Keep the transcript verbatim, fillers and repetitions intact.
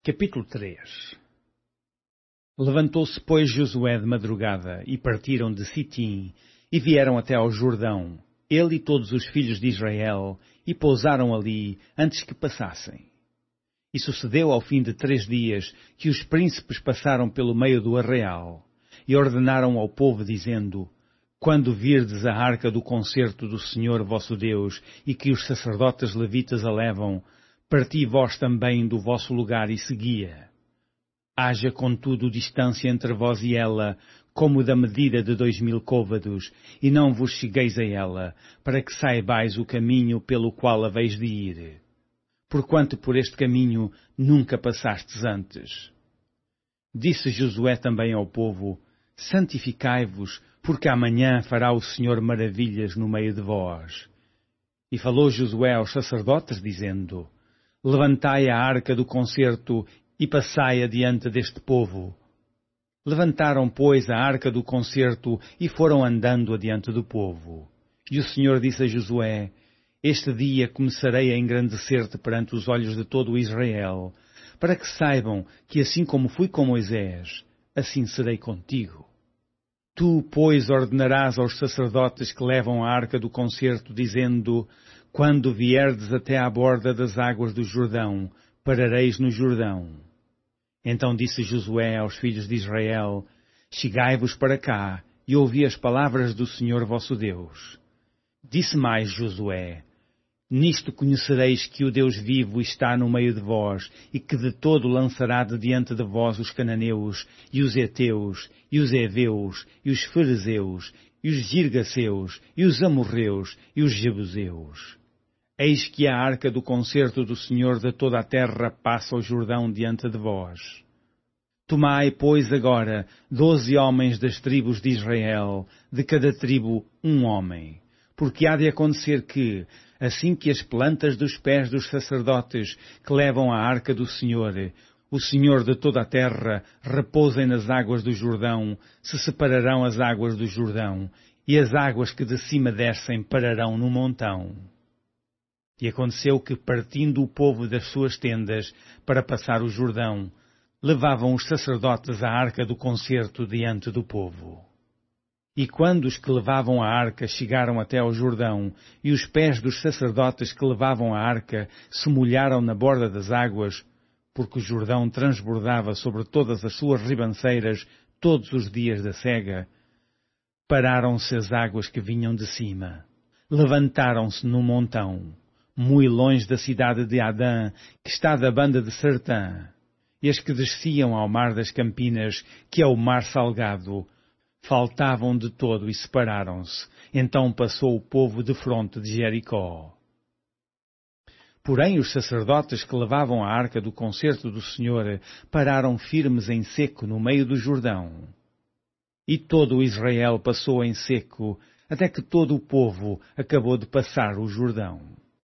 Capítulo três. Levantou-se, pois, Josué de madrugada, e partiram de Sitim, e vieram até ao Jordão, ele e todos os filhos de Israel, e pousaram ali, antes que passassem. E sucedeu ao fim de três dias, que os príncipes passaram pelo meio do arraial, e ordenaram ao povo, dizendo: Quando virdes a arca do concerto do Senhor vosso Deus, e que os sacerdotes levitas a levam, parti vós também do vosso lugar e seguia. Haja, contudo, distância entre vós e ela, como da medida de dois mil côvados, e não vos chegueis a ela, para que saibais o caminho pelo qual haveis de ir. Porquanto por este caminho nunca passastes antes. Disse Josué também ao povo: Santificai-vos, porque amanhã fará o Senhor maravilhas no meio de vós. E falou Josué aos sacerdotes, dizendo: Levantai a arca do concerto e passai adiante deste povo. Levantaram, pois, a arca do concerto e foram andando adiante do povo. E o Senhor disse a Josué: Este dia começarei a engrandecer-te perante os olhos de todo o Israel, para que saibam que assim como fui com Moisés, assim serei contigo. Tu, pois, ordenarás aos sacerdotes que levam a arca do concerto, dizendo: Quando vierdes até à borda das águas do Jordão, parareis no Jordão. Então disse Josué aos filhos de Israel: Chegai-vos para cá, e ouvi as palavras do Senhor vosso Deus. Disse mais Josué: Nisto conhecereis que o Deus vivo está no meio de vós, e que de todo lançará de diante de vós os cananeus, e os heteus, e os heveus, e os ferezeus, e os girgaceus, e os amorreus, e os jebuseus. Eis que a arca do concerto do Senhor de toda a terra passa o Jordão diante de vós. Tomai, pois, agora doze homens das tribos de Israel, de cada tribo um homem, porque há de acontecer que, assim que as plantas dos pés dos sacerdotes que levam a arca do Senhor, o Senhor de toda a terra, repousem nas águas do Jordão, se separarão as águas do Jordão, e as águas que de cima descem pararão no montão. E aconteceu que, partindo o povo das suas tendas para passar o Jordão, levavam os sacerdotes a arca do concerto diante do povo. E quando os que levavam a arca chegaram até ao Jordão, e os pés dos sacerdotes que levavam a arca se molharam na borda das águas, porque o Jordão transbordava sobre todas as suas ribanceiras todos os dias da cega, pararam-se as águas que vinham de cima, levantaram-se no montão, muito longe da cidade de Adã, que está da banda de Sertã, e as que desciam ao mar das Campinas, que é o mar salgado, faltavam de todo e separaram-se. Então passou o povo defronte de Jericó. Porém os sacerdotes que levavam a arca do concerto do Senhor pararam firmes em seco no meio do Jordão. E todo o Israel passou em seco, até que todo o povo acabou de passar o Jordão.